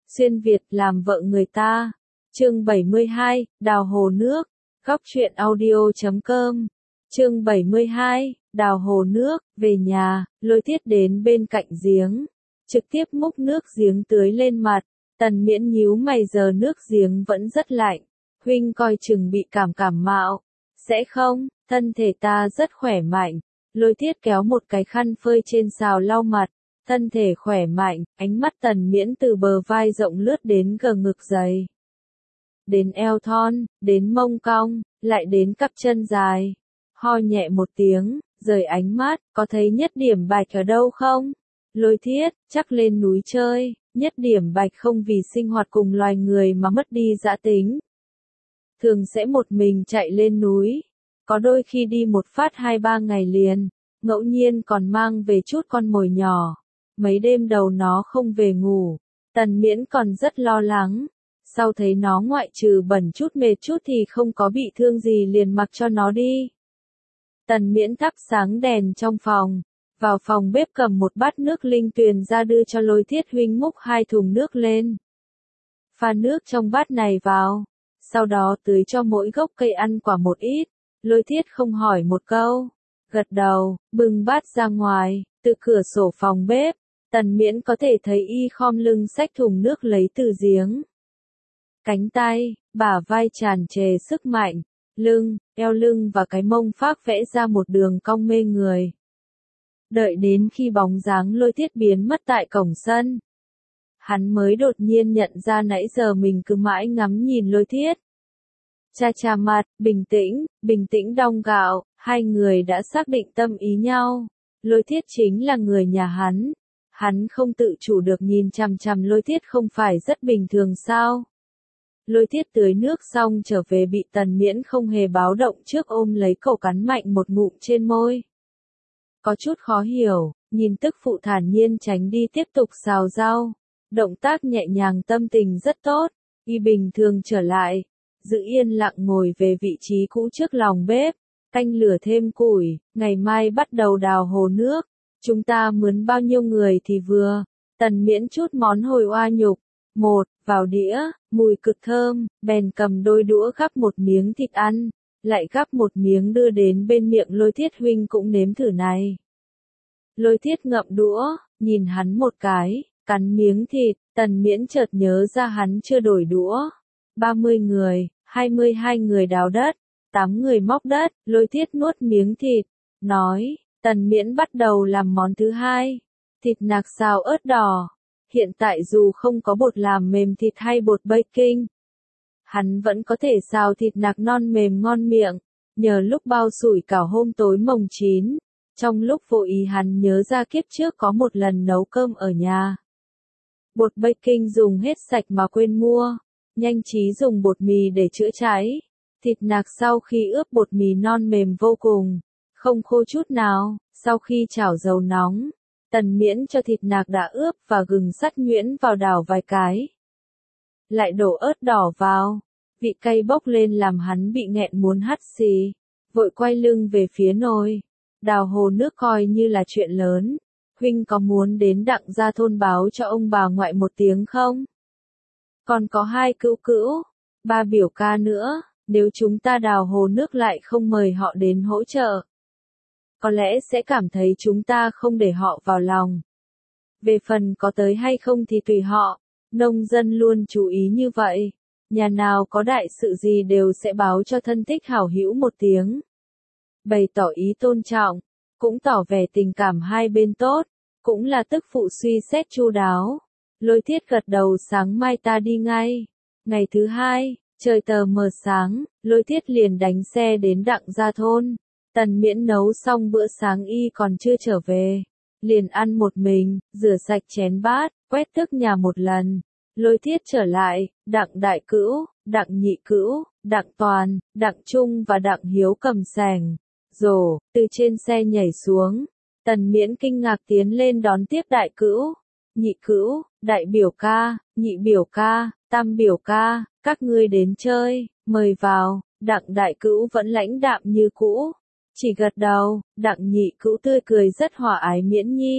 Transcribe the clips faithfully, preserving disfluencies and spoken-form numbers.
xuyên Việt làm vợ người ta. Chương bảy mươi hai, đào hồ nước. Góc truyện audio chấm com. Chương bảy mươi hai, đào hồ nước. Về nhà, Lôi Thiết đến bên cạnh giếng, trực tiếp múc nước giếng tưới lên mặt. Tần Miễn nhíu mày, giờ nước giếng vẫn rất lạnh. Huynh coi chừng bị cảm cảm mạo. Sẽ không, thân thể ta rất khỏe mạnh. Lôi Thiết kéo một cái khăn phơi trên xào lau mặt. Thân thể khỏe mạnh, ánh mắt Tần Miễn từ bờ vai rộng lướt đến gờ ngực dày, đến eo thon, đến mông cong, lại đến cặp chân dài. Ho nhẹ một tiếng, rời ánh mắt, có thấy Nhất Điểm Bạch ở đâu không? Lôi Thiết, chắc lên núi chơi. Nhất Điểm Bạch không vì sinh hoạt cùng loài người mà mất đi dã tính. Thường sẽ một mình chạy lên núi. Có đôi khi đi một phát hai ba ngày liền, ngẫu nhiên còn mang về chút con mồi nhỏ. Mấy đêm đầu nó không về ngủ, Tần Miễn còn rất lo lắng. Sau thấy nó ngoại trừ bẩn chút mệt chút thì không có bị thương gì liền mặc cho nó đi. Tần Miễn thắp sáng đèn trong phòng, vào phòng bếp cầm một bát nước linh tuyền ra đưa cho Lôi Thiết huynh, múc hai thùng nước lên. Pha nước trong bát này vào, sau đó tưới cho mỗi gốc cây ăn quả một ít. Lôi Thiết không hỏi một câu, gật đầu, bưng bát ra ngoài, từ cửa sổ phòng bếp, Tần Miễn có thể thấy y khom lưng xách thùng nước lấy từ giếng. Cánh tay, bả vai tràn trề sức mạnh, lưng, eo lưng và cái mông phác vẽ ra một đường cong mê người. Đợi đến khi bóng dáng Lôi Thiết biến mất tại cổng sân, hắn mới đột nhiên nhận ra nãy giờ mình cứ mãi ngắm nhìn Lôi Thiết. Cha cha mặt, bình tĩnh, bình tĩnh đong gạo, hai người đã xác định tâm ý nhau. Lôi Thiết chính là người nhà hắn. Hắn không tự chủ được nhìn chằm chằm Lôi Thiết, không phải rất bình thường sao? Lôi Thiết tưới nước xong trở về bị Tần Miễn không hề báo động trước ôm lấy cổ cắn mạnh một ngụm trên môi. Có chút khó hiểu, nhìn tức phụ thản nhiên tránh đi tiếp tục xào rau. Động tác nhẹ nhàng, tâm tình rất tốt. Y bình thường trở lại, giữ yên lặng ngồi về vị trí cũ trước lòng bếp, canh lửa thêm củi, ngày mai bắt đầu đào hồ nước. Chúng ta mướn bao nhiêu người thì vừa. Tần Miễn chút món hồi oa nhục. Một, vào đĩa, mùi cực thơm, bèn cầm đôi đũa gắp một miếng thịt ăn, lại gắp một miếng đưa đến bên miệng Lôi Thiết huynh cũng nếm thử này. Lôi Thiết ngậm đũa, nhìn hắn một cái, cắn miếng thịt. Tần Miễn chợt nhớ ra hắn chưa đổi đũa. ba mươi người, hai mươi hai người đào đất, tám người móc đất. Lôi Thiết nuốt miếng thịt, nói, Tần Miễn bắt đầu làm món thứ hai, thịt nạc xào ớt đỏ. Hiện tại dù không có bột làm mềm thịt hay bột baking, hắn vẫn có thể xào thịt nạc non mềm ngon miệng, nhờ lúc bao sủi cảo hôm tối mồng chín. Trong lúc vô ý hắn nhớ ra kiếp trước có một lần nấu cơm ở nhà. Bột baking dùng hết sạch mà quên mua, nhanh trí dùng bột mì để chữa cháy. Thịt nạc sau khi ướp bột mì non mềm vô cùng, không khô chút nào. Sau khi chảo dầu nóng, Tần Miễn cho thịt nạc đã ướp và gừng sắt nhuyễn vào đảo vài cái. Lại đổ ớt đỏ vào, vị cay bốc lên làm hắn bị nghẹn muốn hắt xì, vội quay lưng về phía nồi. Đào hồ nước coi như là chuyện lớn. Huynh có muốn đến Đặng Gia thôn báo cho ông bà ngoại một tiếng không? Còn có hai cữu cữu, ba biểu ca nữa, nếu chúng ta đào hồ nước lại không mời họ đến hỗ trợ, có lẽ sẽ cảm thấy chúng ta không để họ vào lòng. Về phần có tới hay không thì tùy họ, nông dân luôn chú ý như vậy. Nhà nào có đại sự gì đều sẽ báo cho thân thích hảo hữu một tiếng. Bày tỏ ý tôn trọng, cũng tỏ vẻ tình cảm hai bên tốt, cũng là tức phụ suy xét chu đáo. Lôi Thiết gật đầu, sáng mai ta đi ngay. Ngày thứ hai, trời tờ mờ sáng, Lôi Thiết liền đánh xe đến Đặng Gia thôn. Tần Miễn nấu xong bữa sáng y còn chưa trở về, liền ăn một mình, rửa sạch chén bát, quét tước nhà một lần. Lôi Thiết trở lại, Đặng đại cữu, Đặng nhị cữu, Đặng toàn, Đặng trung và Đặng hiếu cầm sẻng, rổ, từ trên xe nhảy xuống. Tần Miễn kinh ngạc tiến lên đón tiếp đại cữu, nhị cữu, đại biểu ca, nhị biểu ca, tam biểu ca, các ngươi đến chơi, mời vào. Đặng đại cữu vẫn lãnh đạm như cũ, chỉ gật đầu. Đặng nhị cữu tươi cười rất hòa ái. Miễn nhi,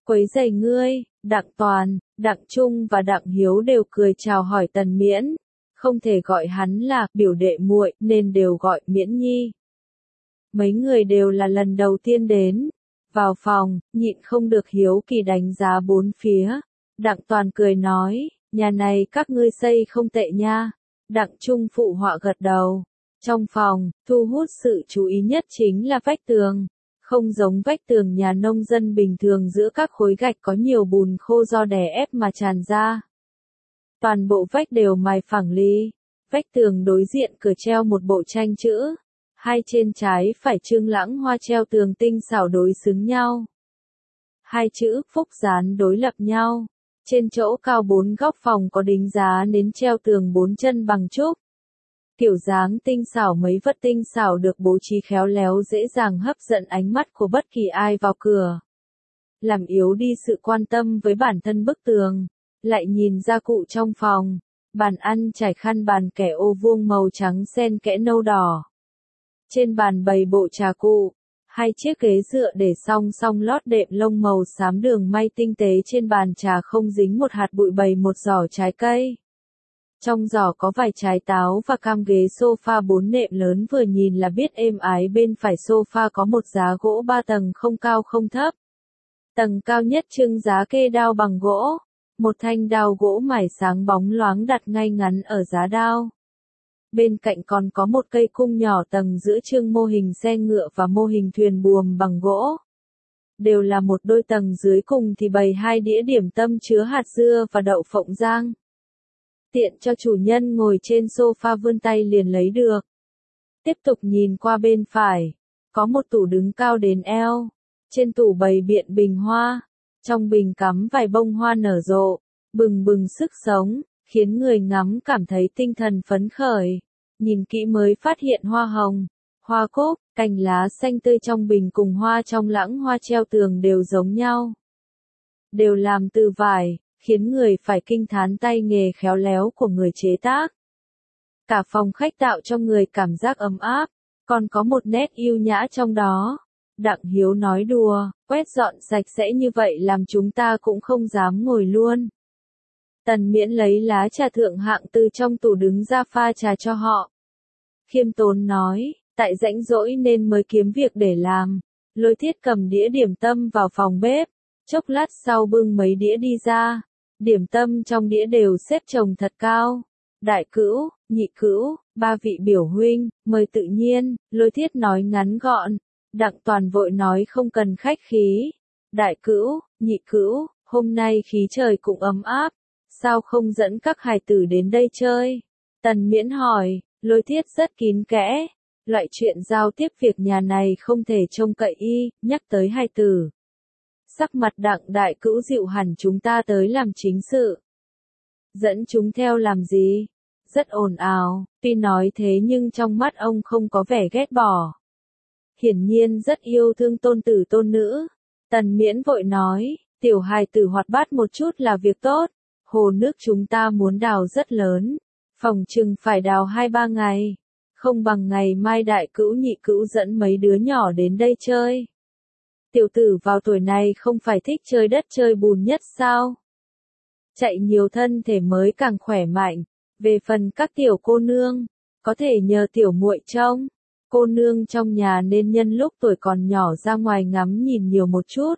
Quấy rầy ngươi. Đặng Toàn, Đặng Trung và Đặng Hiếu đều cười chào hỏi Tần Miễn, không thể gọi hắn là biểu đệ muội nên đều gọi Miễn Nhi. Mấy người đều là lần đầu tiên đến. Vào phòng, nhịn không được hiếu kỳ đánh giá bốn phía. Đặng Toàn cười nói, nhà này các ngươi xây không tệ nha. Đặng Trung phụ họa gật đầu. Trong phòng, thu hút sự chú ý nhất chính là vách tường. Không giống vách tường nhà nông dân bình thường giữa các khối gạch có nhiều bùn khô do đè ép mà tràn ra. Toàn bộ vách đều mài phẳng lì. Vách tường đối diện cửa treo một bộ tranh chữ. Hai trên trái phải trương lãng hoa treo tường tinh xảo đối xứng nhau. Hai chữ phúc dán đối lập nhau. Trên chỗ cao bốn góc phòng có đính giá nến treo tường bốn chân bằng trúc. Kiểu dáng tinh xảo mấy vật tinh xảo được bố trí khéo léo dễ dàng hấp dẫn ánh mắt của bất kỳ ai vào cửa. Làm yếu đi sự quan tâm với bản thân bức tường. Lại nhìn gia cụ trong phòng. Bàn ăn trải khăn bàn kẻ ô vuông màu trắng xen kẽ nâu đỏ. Trên bàn bày bộ trà cụ. Hai chiếc ghế dựa để song song lót đệm lông màu xám đường may tinh tế trên bàn trà không dính một hạt bụi, bày một giỏ trái cây. Trong giỏ có vài trái táo và cam. Ghế sofa bốn nệm lớn vừa nhìn là biết êm ái. Bên phải sofa có một giá gỗ ba tầng không cao không thấp. Tầng cao nhất trưng giá kê đao bằng gỗ. Một thanh đao gỗ mài sáng bóng loáng đặt ngay ngắn ở giá đao. Bên cạnh còn có một cây cung nhỏ tầng giữa trưng mô hình xe ngựa và mô hình thuyền buồm bằng gỗ. Đều là một đôi tầng dưới cùng thì bày hai đĩa điểm tâm chứa hạt dưa và đậu phộng rang. Tiện cho chủ nhân ngồi trên sofa vươn tay liền lấy được. Tiếp tục nhìn qua bên phải. Có một tủ đứng cao đến eo. Trên tủ bày biện bình hoa. Trong bình cắm vài bông hoa nở rộ. Bừng bừng sức sống. Khiến người ngắm cảm thấy tinh thần phấn khởi. Nhìn kỹ mới phát hiện hoa hồng, hoa cúc, cành lá xanh tươi trong bình cùng hoa trong lãng hoa treo tường đều giống nhau. Đều làm từ vải, khiến người phải kinh thán tay nghề khéo léo của người chế tác. Cả phòng khách tạo cho người cảm giác ấm áp, còn có một nét yêu nhã trong đó. Đặng Hiếu nói đùa, quét dọn sạch sẽ như vậy làm chúng ta cũng không dám ngồi luôn. Tần Miễn lấy lá trà thượng hạng từ trong tủ đứng ra pha trà cho họ. Khiêm tốn nói, tại rãnh rỗi nên mới kiếm việc để làm. Lôi Thiết cầm đĩa điểm tâm vào phòng bếp. Chốc lát sau bưng mấy đĩa đi ra. Điểm tâm trong đĩa đều xếp chồng thật cao. Đại cữu, nhị cữu, ba vị biểu huynh, mời tự nhiên. Lôi Thiết nói ngắn gọn. Đặng Toàn vội nói không cần khách khí. Đại cữu, nhị cữu, hôm nay khí trời cũng ấm áp. Sao không dẫn các hài tử đến đây chơi? Tần Miễn hỏi. Lôi Thiết rất kín kẽ. Loại chuyện giao tiếp việc nhà này không thể trông cậy y, nhắc tới hài tử. Sắc mặt Đặng đại cữu dịu hẳn, chúng ta tới làm chính sự. Dẫn chúng theo làm gì? Rất ồn ào, tuy nói thế nhưng trong mắt ông không có vẻ ghét bỏ. Hiển nhiên rất yêu thương tôn tử tôn nữ. Tần Miễn vội nói, tiểu hài tử hoạt bát một chút là việc tốt. Hồ nước chúng ta muốn đào rất lớn. Phòng chừng phải đào hai ba ngày. Không bằng ngày mai đại cữu nhị cữu dẫn mấy đứa nhỏ đến đây chơi. Tiểu tử vào tuổi này không phải thích chơi đất chơi bùn nhất sao? Chạy nhiều thân thể mới càng khỏe mạnh. Về phần các tiểu cô nương, có thể nhờ tiểu muội trông. Cô nương trong nhà nên nhân lúc tuổi còn nhỏ ra ngoài ngắm nhìn nhiều một chút.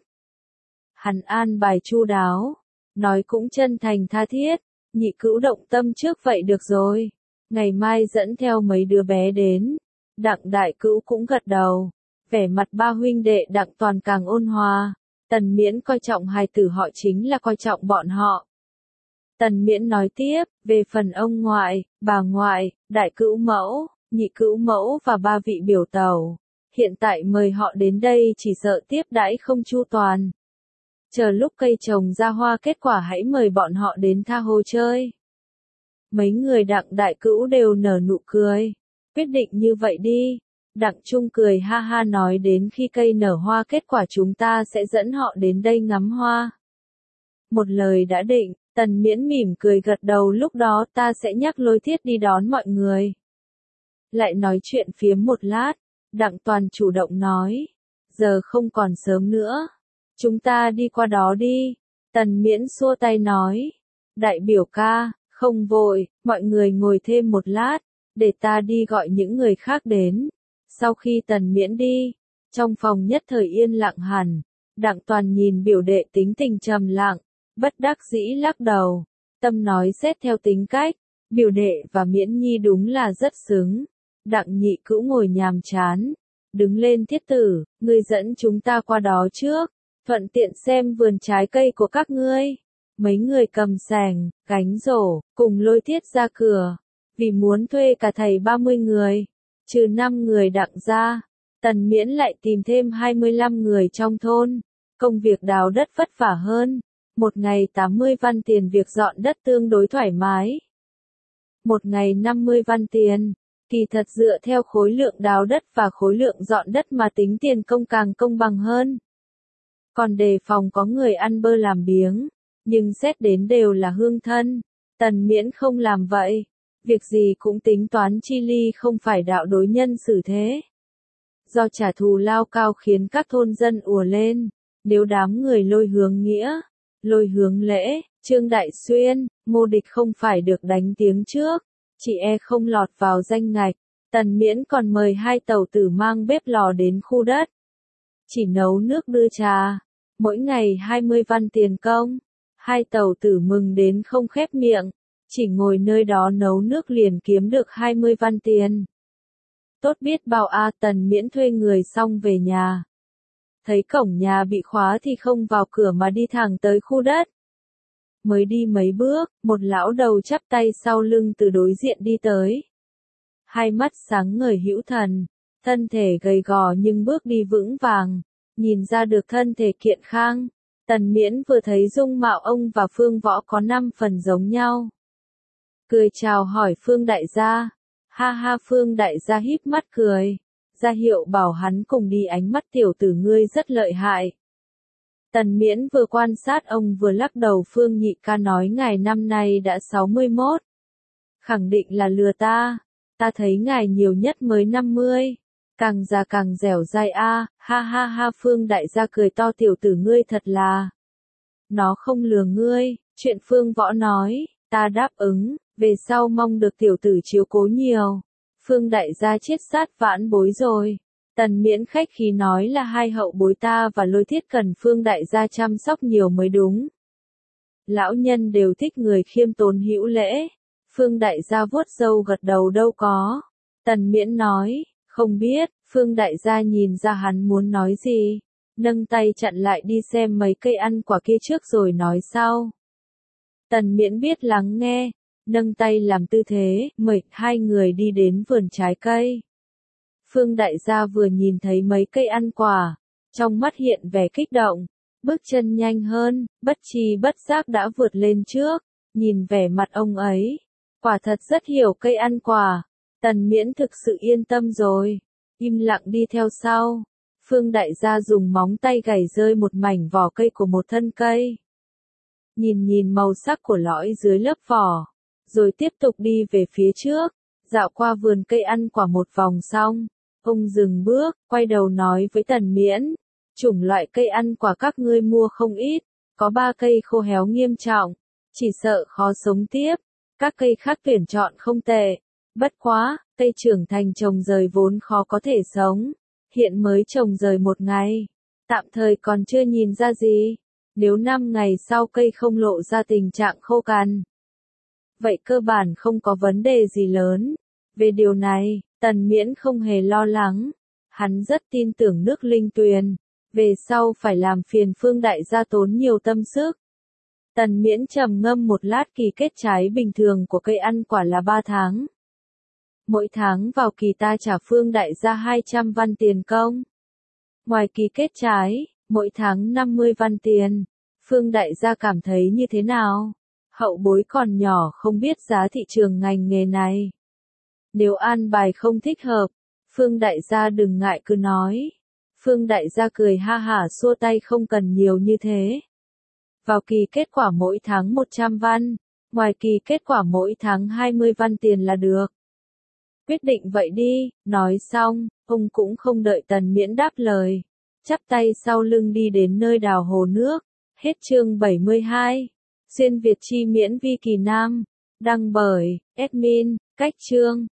Hắn an bài chu đáo. Nói cũng chân thành tha thiết. Nhị cữu động tâm trước vậy được rồi. Ngày mai dẫn theo mấy đứa bé đến. Đặng đại cữu cũng gật đầu. Vẻ mặt ba huynh đệ Đặng Toàn càng ôn hòa. Tần Miễn coi trọng hài tử họ chính là coi trọng bọn họ. Tần Miễn nói tiếp, về phần ông ngoại, bà ngoại, đại cữu mẫu, nhị cữu mẫu và ba vị biểu tẩu. Hiện tại mời họ đến đây chỉ sợ tiếp đãi không chu toàn. Chờ lúc cây trồng ra hoa kết quả hãy mời bọn họ đến tha hồ chơi. Mấy người Đặng đại cữu đều nở nụ cười. Quyết định như vậy đi. Đặng Trung cười ha ha nói đến khi cây nở hoa kết quả chúng ta sẽ dẫn họ đến đây ngắm hoa. Một lời đã định, Tần Miễn mỉm cười gật đầu, lúc đó ta sẽ nhắc Lôi Thiết đi đón mọi người. Lại nói chuyện phiếm một lát, Đặng Toàn chủ động nói. Giờ không còn sớm nữa. Chúng ta đi qua đó đi. Tần Miễn xua tay nói. Đại biểu ca, không vội, mọi người ngồi thêm một lát, để ta đi gọi những người khác đến. Sau khi Tần Miễn đi, trong phòng nhất thời yên lặng hẳn, Đặng Toàn nhìn biểu đệ tính tình trầm lặng, bất đắc dĩ lắc đầu, tâm nói xét theo tính cách, biểu đệ và Miễn Nhi đúng là rất xứng. Đặng Nhị Cữu ngồi nhàm chán, đứng lên Thiết Tử, ngươi dẫn chúng ta qua đó trước, thuận tiện xem vườn trái cây của các ngươi. Mấy người cầm sẻng, gánh rổ, cùng Lôi Thiết ra cửa, vì muốn thuê cả thầy ba mươi người, trừ năm người Đặng ra, Tần Miễn lại tìm thêm hai mươi lăm người trong thôn. Công việc đào đất vất vả hơn, một ngày tám mươi văn tiền việc dọn đất tương đối thoải mái. Một ngày năm mươi văn tiền, kỳ thật dựa theo khối lượng đào đất và khối lượng dọn đất mà tính tiền công càng công bằng hơn. Còn đề phòng có người ăn bơ làm biếng, nhưng xét đến đều là hương thân, Tần Miễn không làm vậy, việc gì cũng tính toán chi ly không phải đạo đối nhân xử thế. Do trả thù lao cao khiến các thôn dân ùa lên, nếu đám người Lôi Hướng Nghĩa, Lôi Hướng Lễ, Trương Đại Xuyên, Ngô Địch không phải được đánh tiếng trước, chỉ e không lọt vào danh ngạch, Tần Miễn còn mời hai tàu tử mang bếp lò đến khu đất. Chỉ nấu nước đưa trà, mỗi ngày hai mươi văn tiền công, hai tàu tử mừng đến không khép miệng, chỉ ngồi nơi đó nấu nước liền kiếm được hai mươi văn tiền. Tốt biết bao a. Tần Miễn thuê người xong về nhà. Thấy cổng nhà bị khóa thì không vào cửa mà đi thẳng tới khu đất. Mới đi mấy bước, một lão đầu chắp tay sau lưng từ đối diện đi tới. Hai mắt sáng ngời hữu thần, thân thể gầy gò nhưng bước đi vững vàng, nhìn ra được thân thể kiện khang. Tần Miễn vừa thấy dung mạo ông và Phương Võ có năm phần giống nhau. Cười chào hỏi Phương đại gia. Ha ha, Phương đại gia híp mắt cười, ra hiệu bảo hắn cùng đi, ánh mắt tiểu tử ngươi rất lợi hại. Tần Miễn vừa quan sát ông vừa lắc đầu. Phương nhị ca nói ngài năm nay đã sáu mươi mốt. Khẳng định là lừa ta, ta thấy ngài nhiều nhất mới năm mươi. Càng già càng dẻo dai a. Ha ha ha, Phương đại gia cười to, tiểu tử ngươi thật là. Nó không lừa ngươi, chuyện Phương Võ nói, ta đáp ứng, về sau mong được tiểu tử chiếu cố nhiều. Phương đại gia chết sát vãn bối rồi. Tần Miễn khách khí nói là hai hậu bối ta và Lôi Thiết cần Phương đại gia chăm sóc nhiều mới đúng. Lão nhân đều thích người khiêm tốn hữu lễ. Phương đại gia vuốt râu gật đầu, đâu có. Tần Miễn nói, không biết. Phương đại gia nhìn ra hắn muốn nói gì, nâng tay chặn lại, đi xem mấy cây ăn quả kia trước rồi nói sau. Tần Miễn biết lắng nghe, nâng tay làm tư thế, mời hai người đi đến vườn trái cây. Phương đại gia vừa nhìn thấy mấy cây ăn quả, trong mắt hiện vẻ kích động, bước chân nhanh hơn, bất tri bất giác đã vượt lên trước, nhìn vẻ mặt ông ấy, quả thật rất hiểu cây ăn quả. Tần Miễn thực sự yên tâm rồi, im lặng đi theo sau. Phương đại gia dùng móng tay gảy rơi một mảnh vỏ cây của một thân cây. Nhìn nhìn màu sắc của lõi dưới lớp vỏ, rồi tiếp tục đi về phía trước, dạo qua vườn cây ăn quả một vòng xong, ông dừng bước, quay đầu nói với Tần Miễn, chủng loại cây ăn quả các ngươi mua không ít, có ba cây khô héo nghiêm trọng, chỉ sợ khó sống tiếp, các cây khác tuyển chọn không tệ, bất quá, cây trưởng thành trồng rời vốn khó có thể sống, hiện mới trồng rời một ngày, tạm thời còn chưa nhìn ra gì, nếu năm ngày sau cây không lộ ra tình trạng khô cằn, vậy cơ bản không có vấn đề gì lớn. Về điều này, Tần Miễn không hề lo lắng, hắn rất tin tưởng nước linh tuyền, về sau phải làm phiền Phương đại gia tốn nhiều tâm sức. Tần Miễn trầm ngâm một lát, kỳ kết trái bình thường của cây ăn quả là ba tháng. Mỗi tháng vào kỳ ta trả Phương đại gia hai trăm văn tiền công. Ngoài kỳ kết trái, mỗi tháng năm mươi văn tiền. Phương đại gia cảm thấy như thế nào? Hậu bối còn nhỏ không biết giá thị trường ngành nghề này. Nếu an bài không thích hợp, Phương đại gia đừng ngại cứ nói. Phương đại gia cười ha hả xua tay, không cần nhiều như thế. Vào kỳ kết quả mỗi tháng một trăm văn, ngoài kỳ kết quả mỗi tháng hai mươi văn tiền là được. Quyết định vậy đi, nói xong, ông cũng không đợi Tần Miễn đáp lời. chắp tay sau lưng đi đến nơi đào hồ nước. Hết chương bảy mươi hai. Xuyên Việt chi miễn vi kỳ Nam. Đăng bởi admin, cách chương.